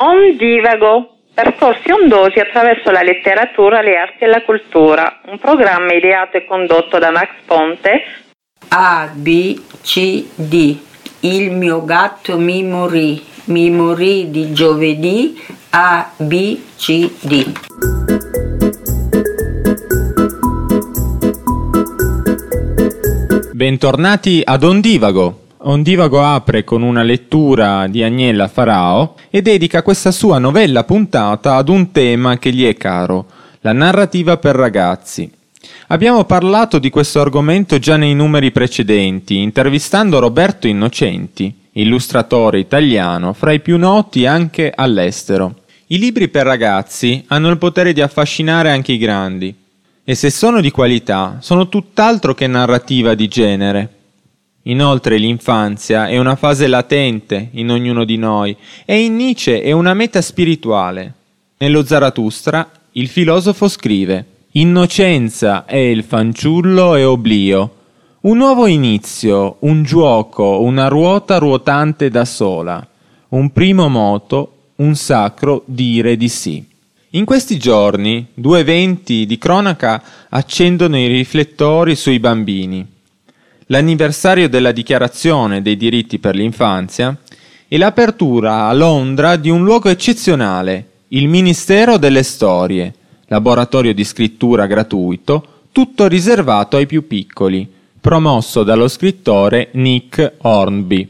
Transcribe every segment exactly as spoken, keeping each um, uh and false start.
Ondivago, percorsi ondosi attraverso la letteratura, le arti e la cultura, un programma ideato e condotto da Max Ponte. A, B, C, D. Il mio gatto mi morì, mi morì di giovedì. A, B, C, D. Bentornati ad Ondivago. Ondivago apre con una lettura di Agnella Farao e dedica questa sua novella puntata ad un tema che gli è caro, la narrativa per ragazzi. Abbiamo parlato di questo argomento già nei numeri precedenti, intervistando Roberto Innocenti, illustratore italiano, fra i più noti anche all'estero. I libri per ragazzi hanno il potere di affascinare anche i grandi, e se sono di qualità, sono tutt'altro che narrativa di genere. Inoltre l'infanzia è una fase latente in ognuno di noi e in Nietzsche è una meta spirituale. Nello Zarathustra il filosofo scrive: «Innocenza è il fanciullo e oblio, un nuovo inizio, un giuoco, una ruota ruotante da sola, un primo moto, un sacro dire di sì». In questi giorni due eventi di cronaca accendono i riflettori sui bambini: l'anniversario della Dichiarazione dei diritti per l'infanzia e l'apertura a Londra di un luogo eccezionale, il Ministero delle Storie, laboratorio di scrittura gratuito, tutto riservato ai più piccoli, promosso dallo scrittore Nick Hornby.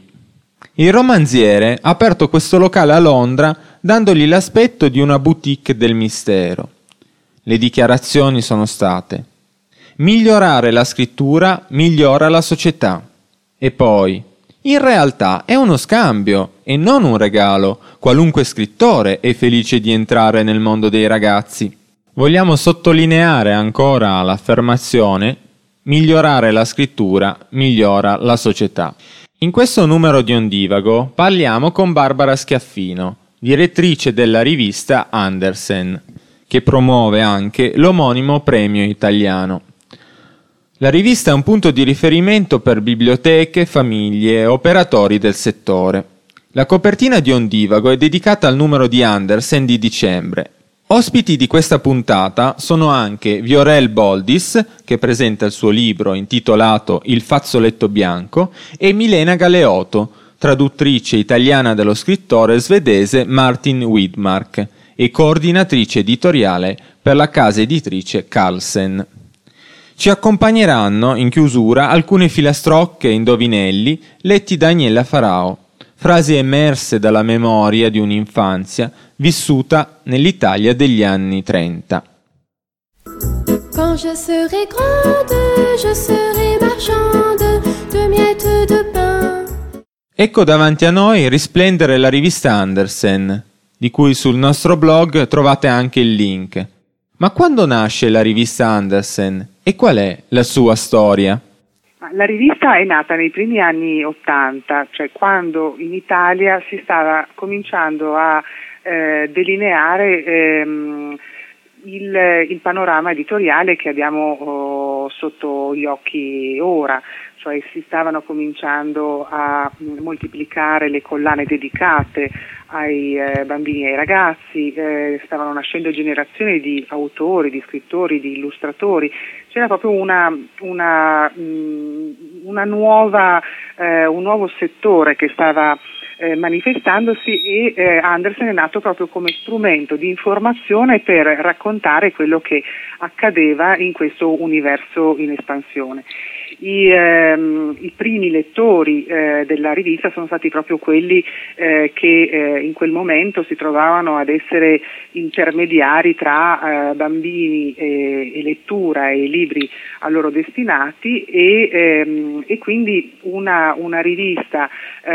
Il romanziere ha aperto questo locale a Londra dandogli l'aspetto di una boutique del mistero. Le dichiarazioni sono state: migliorare la scrittura migliora la società. E poi, in realtà è uno scambio e non un regalo. Qualunque scrittore è felice di entrare nel mondo dei ragazzi. Vogliamo sottolineare ancora l'affermazione: migliorare la scrittura migliora la società. In questo numero di Ondivago parliamo con Barbara Schiaffino, direttrice della rivista Andersen, che promuove anche l'omonimo premio italiano. La rivista è un punto di riferimento per biblioteche, famiglie e operatori del settore. La copertina di Ondivago è dedicata al numero di Andersen di dicembre. Ospiti di questa puntata sono anche Viorel Boldis, che presenta il suo libro intitolato Il fazzoletto bianco, e Milena Galeoto, traduttrice italiana dello scrittore svedese Martin Widmark e coordinatrice editoriale per la casa editrice Carlsen. Ci accompagneranno in chiusura alcune filastrocche e indovinelli letti da Agnella Farao, frasi emerse dalla memoria di un'infanzia vissuta nell'Italia degli anni trenta. Quand je serai grande, je serai marchande de miettes de pain. Ecco davanti a noi risplendere la rivista Andersen, di cui sul nostro blog trovate anche il link. Ma quando nasce la rivista Andersen e qual è la sua storia? La rivista è nata nei primi anni ottanta, cioè quando in Italia si stava cominciando a eh, delineare ehm, il, il panorama editoriale che abbiamo oh, sotto gli occhi ora. Cioè si stavano cominciando a moltiplicare le collane dedicate ai eh, bambini e ai ragazzi, eh, stavano nascendo generazioni di autori, di scrittori, di illustratori. C'era proprio una, una, mh, una nuova, eh, un nuovo settore che stava eh, manifestandosi e eh, Andersen è nato proprio come strumento di informazione per raccontare quello che accadeva in questo universo in espansione. I, ehm, i primi lettori eh, della rivista sono stati proprio quelli eh, che eh, in quel momento si trovavano ad essere intermediari tra eh, bambini e, e lettura e libri a loro destinati e, ehm, e quindi una, una rivista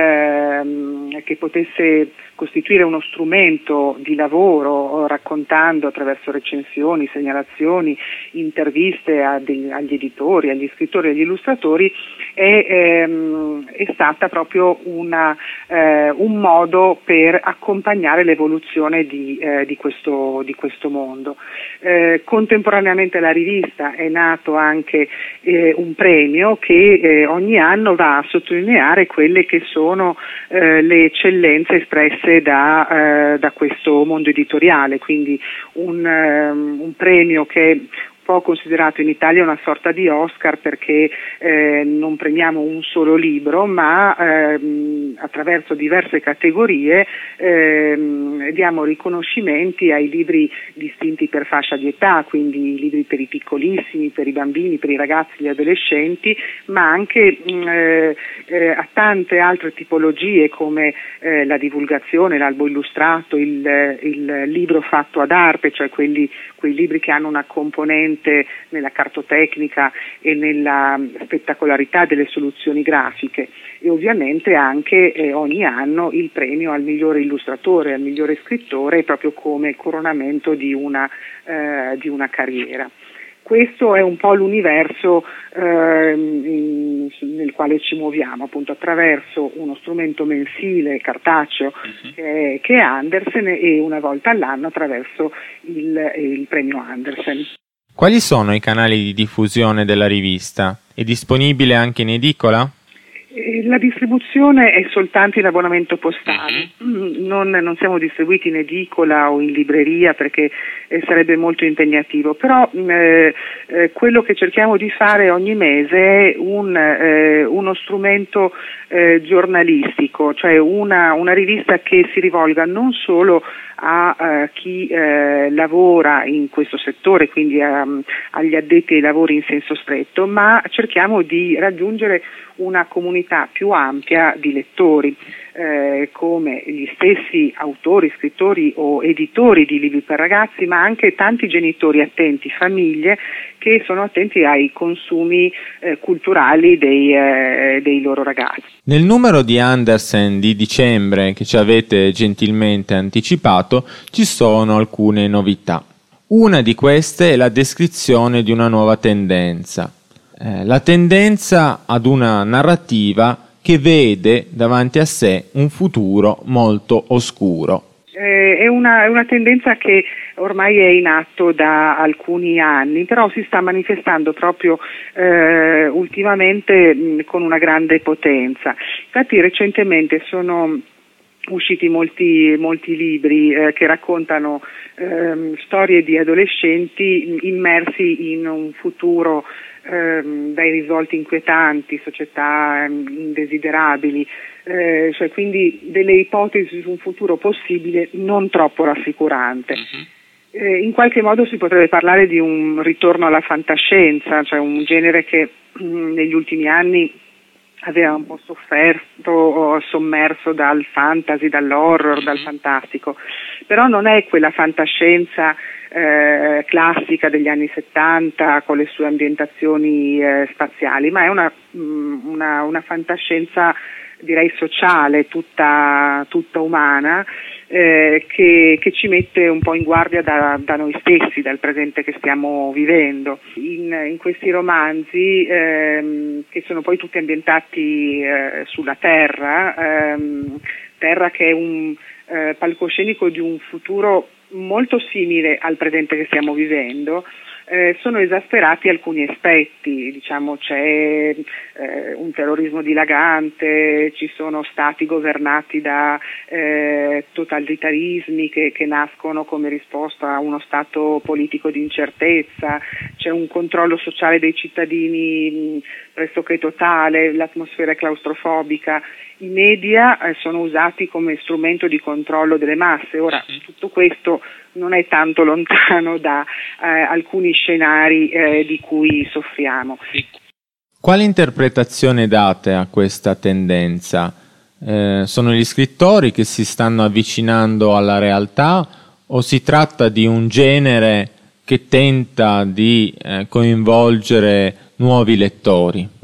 ehm, che potesse costituire uno strumento di lavoro raccontando attraverso recensioni, segnalazioni, interviste a degli, agli editori, agli scrittori e agli illustratori illustratori è, ehm, è stata proprio una, eh, un modo per accompagnare l'evoluzione di, eh, di, questo, di questo mondo. Eh, contemporaneamente alla rivista è nato anche eh, un premio che eh, ogni anno va a sottolineare quelle che sono eh, le eccellenze espresse da, eh, da questo mondo editoriale, quindi un, um, un premio che è po' considerato in Italia una sorta di Oscar, perché eh, non premiamo un solo libro, ma ehm, attraverso diverse categorie ehm, diamo riconoscimenti ai libri distinti per fascia di età, quindi i libri per i piccolissimi, per i bambini, per i ragazzi, gli adolescenti, ma anche mh, eh, a tante altre tipologie come eh, la divulgazione, l'albo illustrato, il, il libro fatto ad arte, cioè quelli, quei libri che hanno una componente nella cartotecnica e nella spettacolarità delle soluzioni grafiche, e ovviamente anche eh, ogni anno il premio al migliore illustratore, al migliore scrittore, proprio come coronamento di una, eh, di una carriera. Questo è un po' l'universo eh, in, nel quale ci muoviamo, appunto attraverso uno strumento mensile cartaceo uh-huh. che, è, che è Andersen, e una volta all'anno attraverso il, il premio Andersen. Quali sono i canali di diffusione della rivista? È disponibile anche in edicola? La distribuzione è soltanto in abbonamento postale, non, non siamo distribuiti in edicola o in libreria perché eh, sarebbe molto impegnativo, però eh, eh, quello che cerchiamo di fare ogni mese è un, eh, uno strumento eh, giornalistico, cioè una, una rivista che si rivolga non solo a uh, chi uh, lavora in questo settore, quindi um, agli addetti ai lavori in senso stretto, ma cerchiamo di raggiungere una comunità più ampia di lettori, eh, come gli stessi autori, scrittori o editori di libri per ragazzi, ma anche tanti genitori attenti, famiglie che sono attenti ai consumi eh, culturali dei, eh, dei loro ragazzi. Nel numero di Andersen di dicembre, che ci avete gentilmente anticipato, ci sono alcune novità. Una di queste è la descrizione di una nuova tendenza. Eh, la tendenza ad una narrativa che vede davanti a sé un futuro molto oscuro. Eh, è, una, è una tendenza che ormai è in atto da alcuni anni, però si sta manifestando proprio eh, ultimamente mh, con una grande potenza. Infatti recentemente sono usciti molti, molti libri eh, che raccontano eh, storie di adolescenti immersi in un futuro ehm, dai risvolti inquietanti, società ehm, indesiderabili, eh, cioè quindi delle ipotesi su un futuro possibile non troppo rassicurante. Uh-huh. Eh, in qualche modo si potrebbe parlare di un ritorno alla fantascienza, cioè un genere che mh, negli ultimi anni aveva un po' sofferto, sommerso dal fantasy, dall'horror, dal fantastico, però non è quella fantascienza eh, classica degli anni settanta con le sue ambientazioni eh, spaziali, ma è una, una, una fantascienza direi sociale, tutta, tutta umana, eh, che, che ci mette un po' in guardia da, da noi stessi, dal presente che stiamo vivendo. In, in questi romanzi, ehm, che sono poi tutti ambientati eh, sulla Terra, ehm, Terra che è un eh, palcoscenico di un futuro molto simile al presente che stiamo vivendo, Eh, sono esasperati alcuni aspetti, diciamo c'è eh, un terrorismo dilagante, ci sono stati governati da eh, totalitarismi che, che nascono come risposta a uno stato politico di incertezza, c'è un controllo sociale dei cittadini mh, pressoché totale, l'atmosfera è claustrofobica, i media eh, sono usati come strumento di controllo delle masse. Ora, tutto questo non è tanto lontano da eh, alcuni scenari eh, di cui soffriamo. Quale interpretazione date a questa tendenza? Eh, sono gli scrittori che si stanno avvicinando alla realtà o si tratta di un genere che tenta di eh, coinvolgere nuovi lettori?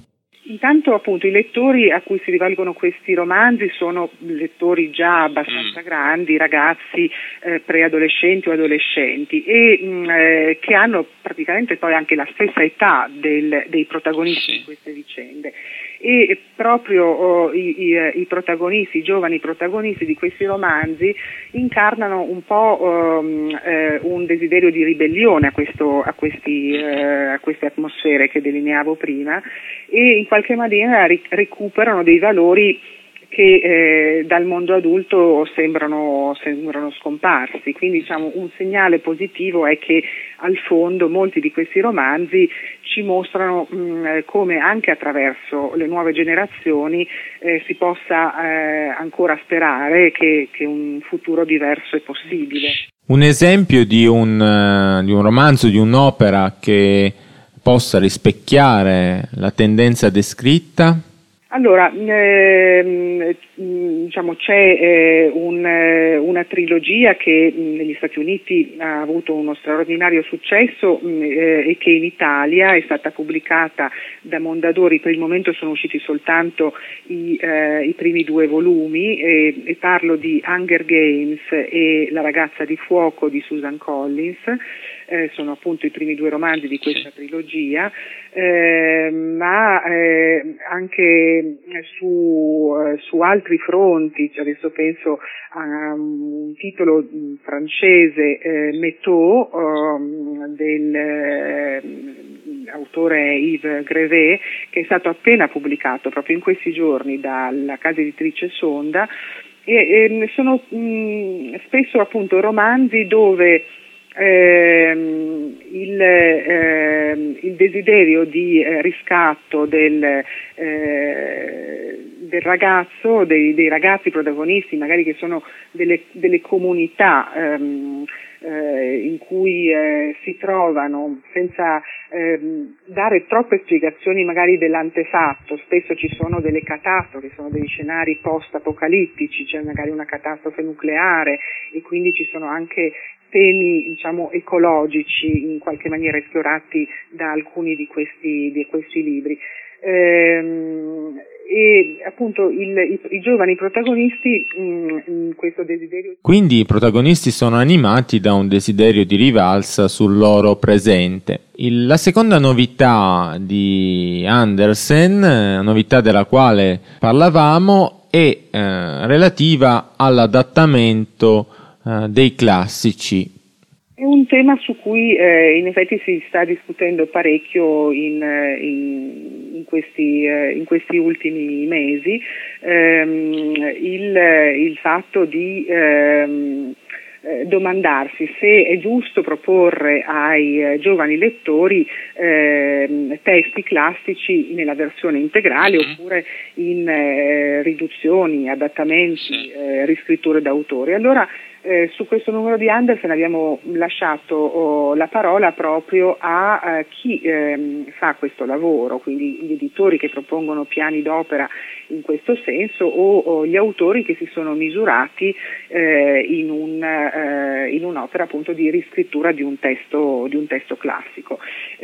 Intanto appunto i lettori a cui si rivolgono questi romanzi sono lettori già abbastanza mm. grandi, ragazzi eh, preadolescenti o adolescenti e mh, eh, che hanno praticamente poi anche la stessa età del, dei protagonisti sì. di queste vicende. E proprio oh, i, i, i protagonisti, i giovani protagonisti di questi romanzi incarnano un po' um, eh, un desiderio di ribellione a, questo, a, questi, eh, a queste atmosfere che delineavo prima e in qualche maniera ri- recuperano dei valori che eh, dal mondo adulto sembrano, sembrano scomparsi. Quindi diciamo un segnale positivo è che al fondo molti di questi romanzi ci mostrano mh, come anche attraverso le nuove generazioni eh, si possa eh, ancora sperare che, che un futuro diverso è possibile. Un esempio di un, uh, di un romanzo, di un'opera che possa rispecchiare la tendenza descritta? Allora, ehm, diciamo c'è eh, un, eh, una trilogia che mh, negli Stati Uniti ha avuto uno straordinario successo mh, eh, e che in Italia è stata pubblicata da Mondadori. Per il momento sono usciti soltanto i, eh, i primi due volumi e, e parlo di Hunger Games e La ragazza di fuoco di Susan Collins. Eh, sono appunto i primi due romanzi di questa trilogia, eh, ma eh, anche su, eh, su altri fronti, cioè adesso penso a un titolo francese, eh, Métaux, um, del eh, autore Yves Grévet, che è stato appena pubblicato proprio in questi giorni dalla casa editrice Sonda, e, e sono mh, spesso appunto romanzi dove Eh, il, eh, il desiderio di eh, riscatto del, eh, del ragazzo, dei, dei ragazzi protagonisti, magari che sono delle, delle comunità ehm, eh, in cui eh, si trovano, senza ehm, dare troppe spiegazioni magari dell'antefatto. Spesso ci sono delle catastrofi, sono degli scenari post-apocalittici, c'è magari una catastrofe nucleare e quindi ci sono anche temi, diciamo, ecologici in qualche maniera esplorati da alcuni di questi, di questi libri. Ehm, e appunto il, i, i giovani protagonisti mh, in questo desiderio. Quindi i protagonisti sono animati da un desiderio di rivalsa sul loro presente. Il, la seconda novità di Andersen, novità della quale parlavamo, è eh, relativa all'adattamento dei classici. È un tema su cui eh, in effetti si sta discutendo parecchio in, in, in, questi, eh, in questi ultimi mesi, ehm, il, il fatto di ehm, eh, domandarsi se è giusto proporre ai eh, giovani lettori eh, testi classici nella versione integrale mm-hmm. oppure in eh, riduzioni, adattamenti, eh, riscritture d'autore. Allora Eh, su questo numero di Andersen abbiamo lasciato oh, la parola proprio a eh, chi ehm, fa questo lavoro, quindi gli editori che propongono piani d'opera in questo senso o, o gli autori che si sono misurati eh, in, un, eh, in un'opera appunto di riscrittura di un testo, di un testo classico.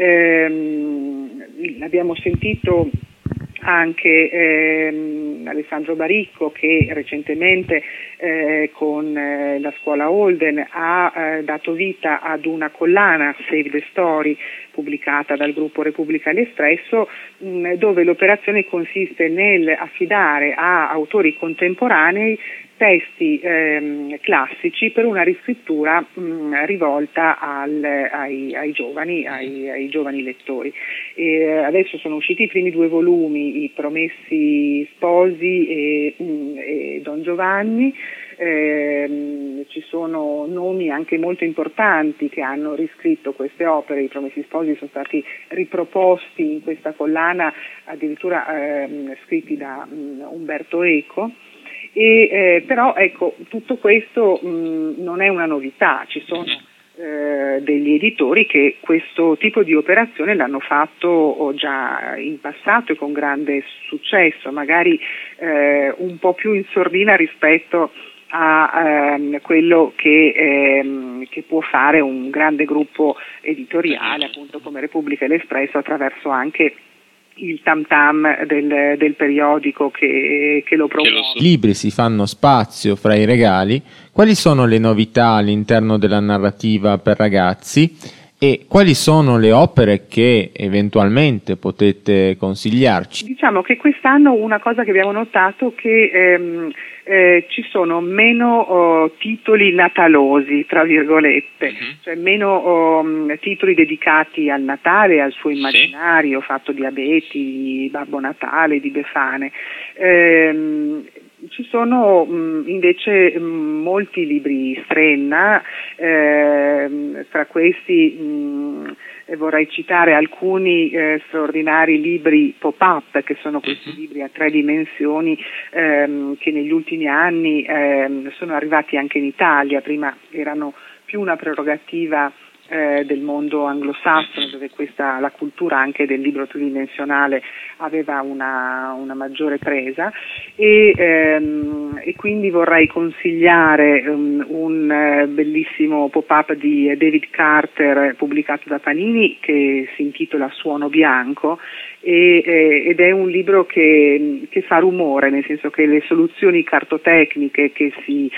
Ehm, abbiamo sentito anche ehm, Alessandro Baricco che recentemente eh, con eh, la scuola Holden ha eh, dato vita ad una collana Save the Story pubblicata dal gruppo Repubblica l'Espresso mh, dove l'operazione consiste nel affidare a autori contemporanei testi ehm, classici per una riscrittura mh, rivolta al, ai, ai giovani, ai, ai giovani lettori. E adesso sono usciti i primi due volumi, I Promessi Sposi e, mh, e Don Giovanni. Eh, ci sono nomi anche molto importanti che hanno riscritto queste opere. I Promessi Sposi sono stati riproposti in questa collana addirittura eh, scritti da mh, Umberto Eco. E, eh, però ecco, tutto questo mh, non è una novità, ci sono eh, degli editori che questo tipo di operazione l'hanno fatto già in passato e con grande successo, magari eh, un po' più in sordina rispetto a ehm, quello che, ehm, che può fare un grande gruppo editoriale appunto come Repubblica e l'Espresso attraverso anche il tam tam del, del periodico che, che lo promuove. I libri si fanno spazio fra i regali. Quali sono le novità all'interno della narrativa per ragazzi e quali sono le opere che eventualmente potete consigliarci? Diciamo che quest'anno una cosa che abbiamo notato è che ehm, eh, ci sono meno oh, titoli natalosi, tra virgolette, mm-hmm. cioè meno oh, titoli dedicati al Natale, al suo immaginario, sì. fatto di abeti, di Babbo Natale, di Befane. Ehm, Ci sono mh, invece mh, molti libri Strenna, eh, tra questi mh, vorrei citare alcuni eh, straordinari libri pop-up, che sono questi libri a tre dimensioni ehm, che negli ultimi anni ehm, sono arrivati anche in Italia. Prima erano più una prerogativa Eh, del mondo anglosassone, dove questa, la cultura anche del libro tridimensionale aveva una, una maggiore presa, e, ehm, e quindi vorrei consigliare um, un uh, bellissimo pop-up di David Carter pubblicato da Panini che si intitola Suono Bianco, e, eh, ed è un libro che, che fa rumore, nel senso che le soluzioni cartotecniche che, si,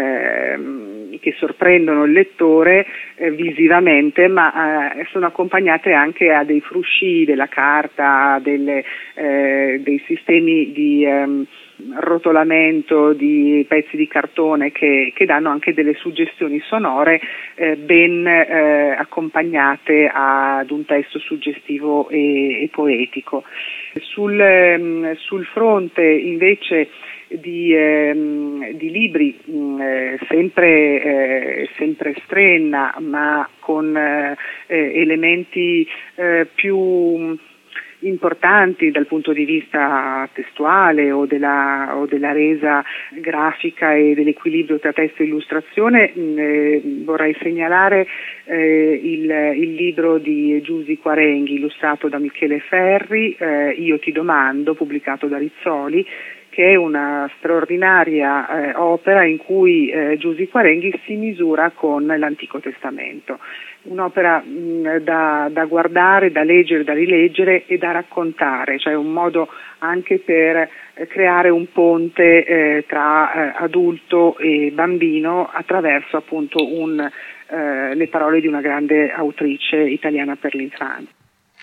eh, che sorprendono il lettore eh, visivamente, ma eh, sono accompagnate anche a dei frusci della carta, delle, eh, dei sistemi di ehm, rotolamento di pezzi di cartone che, che danno anche delle suggestioni sonore eh, ben eh, accompagnate ad un testo suggestivo e, e poetico. Sul, ehm, sul fronte invece di, ehm, di libri mh, eh, sempre, eh, sempre Strenna, ma con eh, elementi eh, più importanti dal punto di vista testuale o della, o della resa grafica e dell'equilibrio tra testo e illustrazione, eh, vorrei segnalare eh, il, il libro di Giusy Quarenghi illustrato da Michele Ferri, eh, Io ti domando, pubblicato da Rizzoli, che è una straordinaria eh, opera in cui eh, Giusy Quarenghi si misura con l'Antico Testamento. Un'opera mh, da, da guardare, da leggere, da rileggere e da raccontare, cioè un modo anche per eh, creare un ponte eh, tra eh, adulto e bambino attraverso appunto un, eh, le parole di una grande autrice italiana per l'infanzia.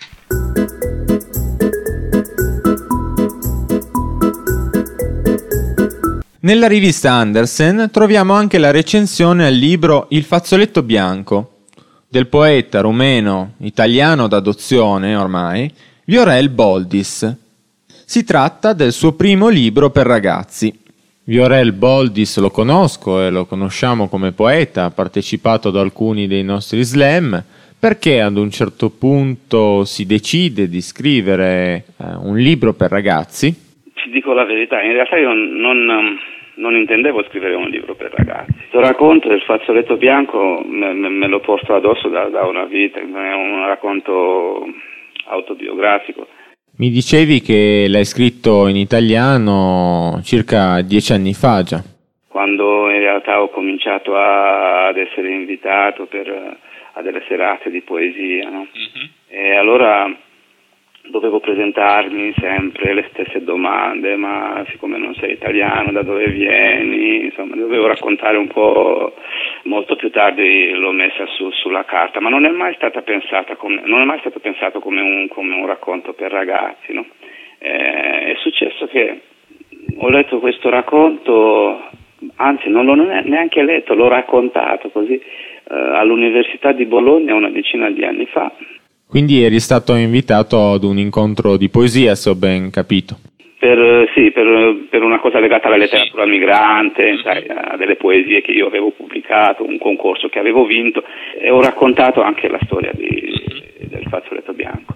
Nella rivista Andersen troviamo anche la recensione al libro Il fazzoletto bianco del poeta rumeno italiano d'adozione ormai Viorel Boldis. Si tratta del suo primo libro per ragazzi. Viorel Boldis lo conosco e lo conosciamo come poeta, ha partecipato ad alcuni dei nostri slam. Perché ad un certo punto si decide di scrivere eh, un libro per ragazzi? Ti dico la verità, in realtà io non, non intendevo scrivere un libro per ragazzi. Questo racconto del fazzoletto bianco me, me, me lo porto addosso da, da una vita, è un racconto autobiografico. Mi dicevi che l'hai scritto in italiano circa dieci anni fa già. Quando in realtà ho cominciato a, ad essere invitato per, a delle serate di poesia, no? Mm-hmm. E allora dovevo presentarmi sempre le stesse domande, ma siccome non sei italiano, da dove vieni? Insomma, dovevo raccontare un po'. Molto più tardi l'ho messa su, sulla carta, ma non è mai stata pensata come, non è mai stato pensato come un, come un racconto per ragazzi, no? Eh, è successo che ho letto questo racconto, anzi non l'ho neanche letto, l'ho raccontato così eh, all'Università di Bologna una decina di anni fa. Quindi eri stato invitato ad un incontro di poesia, se ho ben capito. Per, sì, per, per una cosa legata alla letteratura migrante, sai, a delle poesie che io avevo pubblicato, un concorso che avevo vinto, e ho raccontato anche la storia di, del fazzoletto bianco.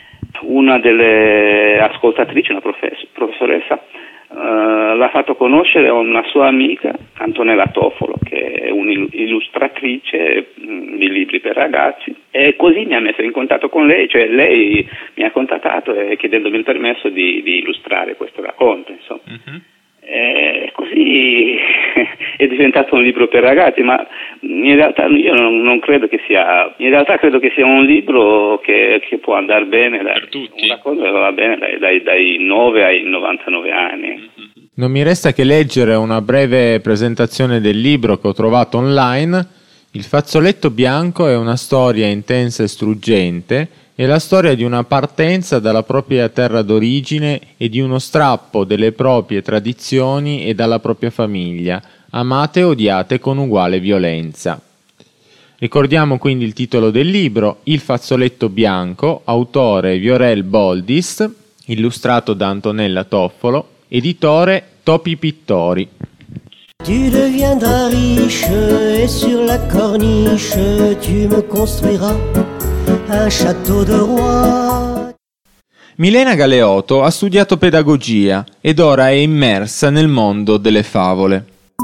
Una delle ascoltatrici, una profess- professoressa, Uh, l'ha fatto conoscere a una sua amica, Antonella Tofolo, che è un'illustratrice mh, di libri per ragazzi, e così mi ha messo in contatto con lei, cioè lei mi ha contattato e chiedendomi il permesso di, di illustrare questo racconto, insomma. Uh-huh. E così è diventato un libro per ragazzi, ma in realtà io non, non credo che sia, in realtà credo che sia un libro che, che può andare bene, dai, per tutti. Una cosa che va bene dai, dai, dai nove ai novantanove anni. Non mi resta che leggere una breve presentazione del libro che ho trovato online. Il fazzoletto bianco è una storia intensa e struggente, è la storia di una partenza dalla propria terra d'origine e di uno strappo delle proprie tradizioni e dalla propria famiglia, amate e odiate con uguale violenza. Ricordiamo quindi il titolo del libro, Il fazzoletto bianco, autore Viorel Boldis, illustrato da Antonella Toffolo, editore Topi Pittori. Tu deviendras riche et sur la corniche tu me construiras un château de roi. Milena Galeoto ha studiato pedagogia ed ora è immersa nel mondo delle favole.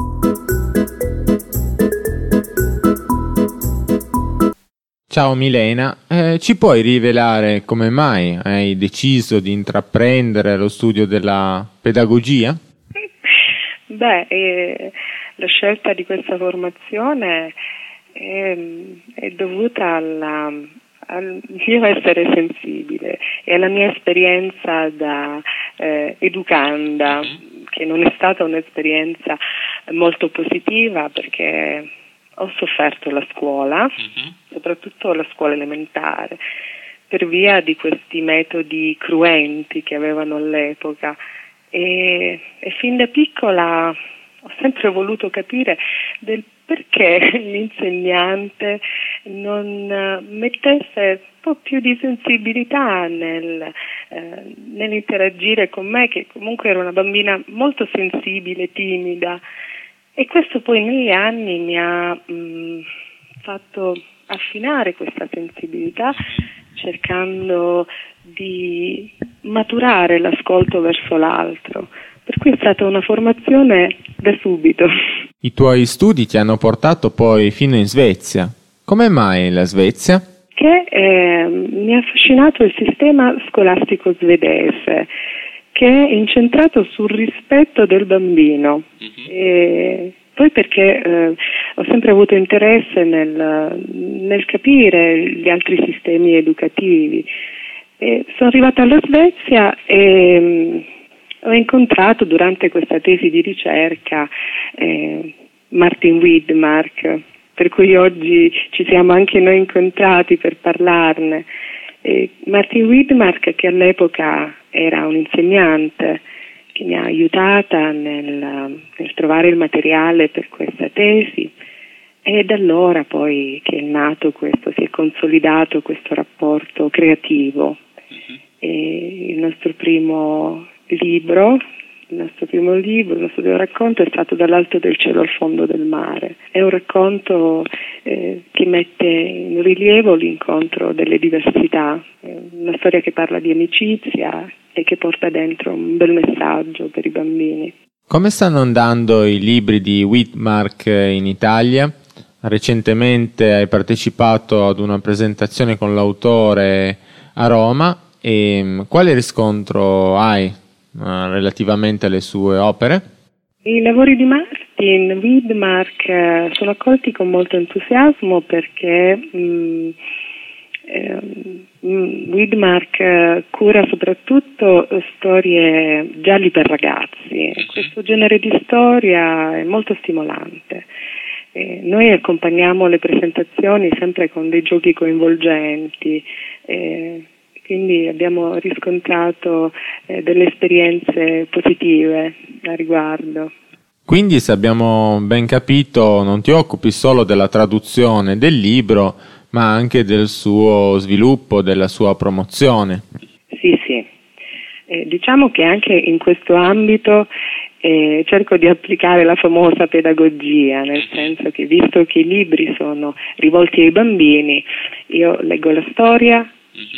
Ciao Milena, eh, ci puoi rivelare come mai hai deciso di intraprendere lo studio della pedagogia? Beh, eh, la scelta di questa formazione è, è dovuta alla, al mio essere sensibile e alla mia esperienza da eh, educanda, che non è stata un'esperienza molto positiva perché ho sofferto la scuola, uh-huh. soprattutto la scuola elementare, per via di questi metodi cruenti che avevano all'epoca e, e fin da piccola ho sempre voluto capire del perché l'insegnante non mettesse un po' più di sensibilità nel, eh, nell'interagire con me, che comunque ero una bambina molto sensibile, timida. E questo poi negli anni mi ha mh, fatto affinare questa sensibilità, cercando di maturare l'ascolto verso l'altro. Per cui è stata una formazione da subito. I tuoi studi ti hanno portato poi fino in Svezia. Come mai la Svezia? Che eh, mi ha affascinato il sistema scolastico svedese, che è incentrato sul rispetto del bambino. Uh-huh. E poi perché eh, ho sempre avuto interesse nel, nel capire gli altri sistemi educativi. E sono arrivata alla Svezia e mh, ho incontrato durante questa tesi di ricerca eh, Martin Widmark, per cui oggi ci siamo anche noi incontrati per parlarne. E Martin Widmark, che all'epoca era un insegnante, che mi ha aiutata nel, nel trovare il materiale per questa tesi, e da allora poi che è nato questo, si è consolidato questo rapporto creativo. Uh-huh. E il nostro primo libro, il nostro primo libro, il nostro primo racconto è stato Dall'alto del cielo al fondo del mare. È un racconto eh, che mette in rilievo l'incontro delle diversità, è una storia che parla di amicizia e che porta dentro un bel messaggio per i bambini. Come stanno andando i libri di Widmark in Italia? Recentemente hai partecipato ad una presentazione con l'autore a Roma e quale riscontro hai relativamente alle sue opere? I lavori di Martin Widmark sono accolti con molto entusiasmo perché mh, eh, Widmark cura soprattutto storie gialli per ragazzi. Questo genere di storia è molto stimolante. Eh, noi accompagniamo le presentazioni sempre con dei giochi coinvolgenti. Eh, Quindi abbiamo riscontrato eh, delle esperienze positive a riguardo. Quindi, se abbiamo ben capito, non ti occupi solo della traduzione del libro, ma anche del suo sviluppo, della sua promozione. Sì, sì. Eh, diciamo che anche in questo ambito eh, cerco di applicare la famosa pedagogia, nel senso che visto che i libri sono rivolti ai bambini, io leggo la storia,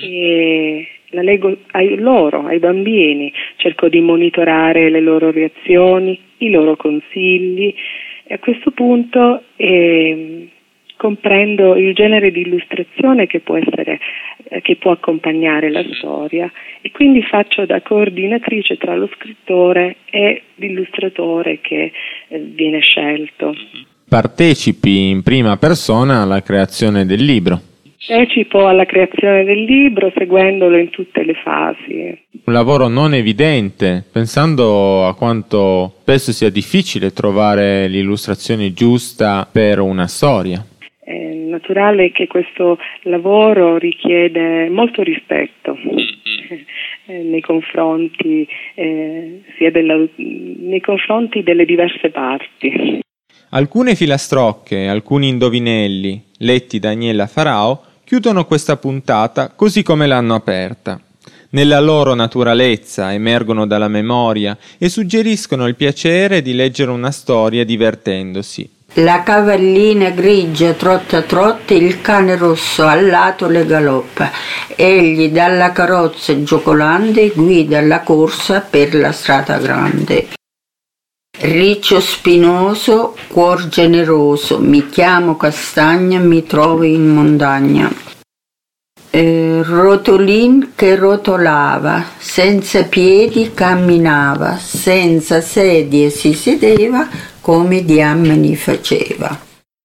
e la leggo ai loro, ai bambini, cerco di monitorare le loro reazioni, i loro consigli e a questo punto eh, comprendo il genere di illustrazione che può essere, eh, che può accompagnare la storia e quindi faccio da coordinatrice tra lo scrittore e l'illustratore che eh, viene scelto. Partecipi in prima persona alla creazione del libro. Partecipo alla creazione del libro seguendolo in tutte le fasi. Un lavoro non evidente, pensando a quanto spesso sia difficile trovare l'illustrazione giusta per una storia. È naturale che questo lavoro richiede molto rispetto eh, nei confronti eh, sia della, nei confronti delle diverse parti. Alcune filastrocche e alcuni indovinelli, letti da Agnella Farao, chiudono questa puntata così come l'hanno aperta. Nella loro naturalezza emergono dalla memoria e suggeriscono il piacere di leggere una storia divertendosi. La cavallina grigia trotta trotta, il cane rosso al lato le galoppa. Egli dalla carrozza giocolante guida la corsa per la strada grande. Riccio spinoso, cuor generoso, mi chiamo Castagna, mi trovo in montagna. Eh, rotolin che rotolava, senza piedi camminava, senza sedie si sedeva, come diamine faceva.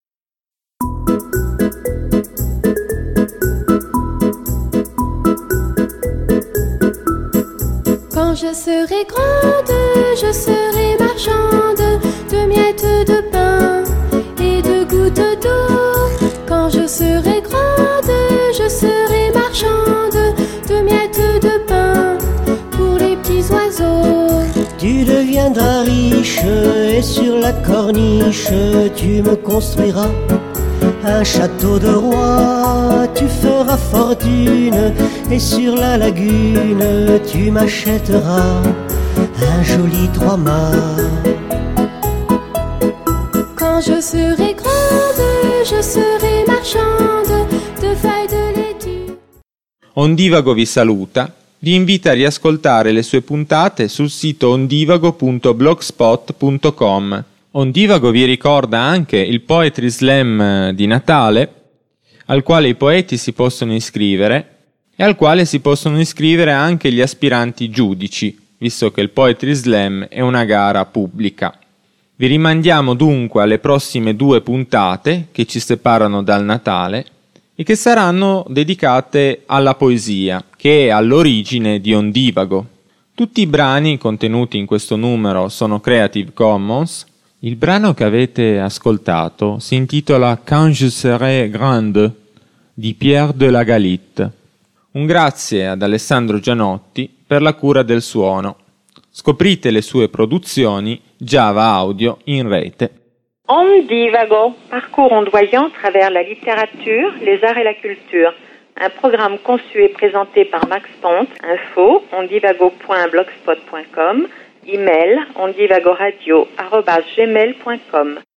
Quand je serai grande, je serai marchande de miettes de pain et de gouttes d'eau. Quand je serai grande, je serai marchande de miettes de pain pour les petits oiseaux. Tu deviendras riche et sur la corniche tu me construiras un château de roi. Tu feras fortune et sur la lagune tu m'achèteras un joli trois-mâts. Quand je serai grande, je serai marchande de feuilles de laitue. Ondivago vi saluta, vi invita a riascoltare le sue puntate sul sito ondivago punto blogspot punto com. Ondivago vi ricorda anche il Poetry Slam di Natale, al quale i poeti si possono iscrivere e al quale si possono iscrivere anche gli aspiranti giudici, visto che il Poetry Slam è una gara pubblica. Vi rimandiamo dunque alle prossime due puntate che ci separano dal Natale e che saranno dedicate alla poesia, che è all'origine di Ondivago. Tutti i brani contenuti in questo numero sono Creative Commons. Il brano che avete ascoltato si intitola Quand je serai grande di Pierre de la Galite. Un grazie ad Alessandro Gianotti per la cura del suono. Scoprite le sue produzioni Java Audio in rete. Ondivago, parcours ondoyant à travers la littérature, les arts et la culture. Un programme conçu et présenté par Max Ponte. Info ondivago point blogspot point com. Email ondivagoradio arobase gmail point com.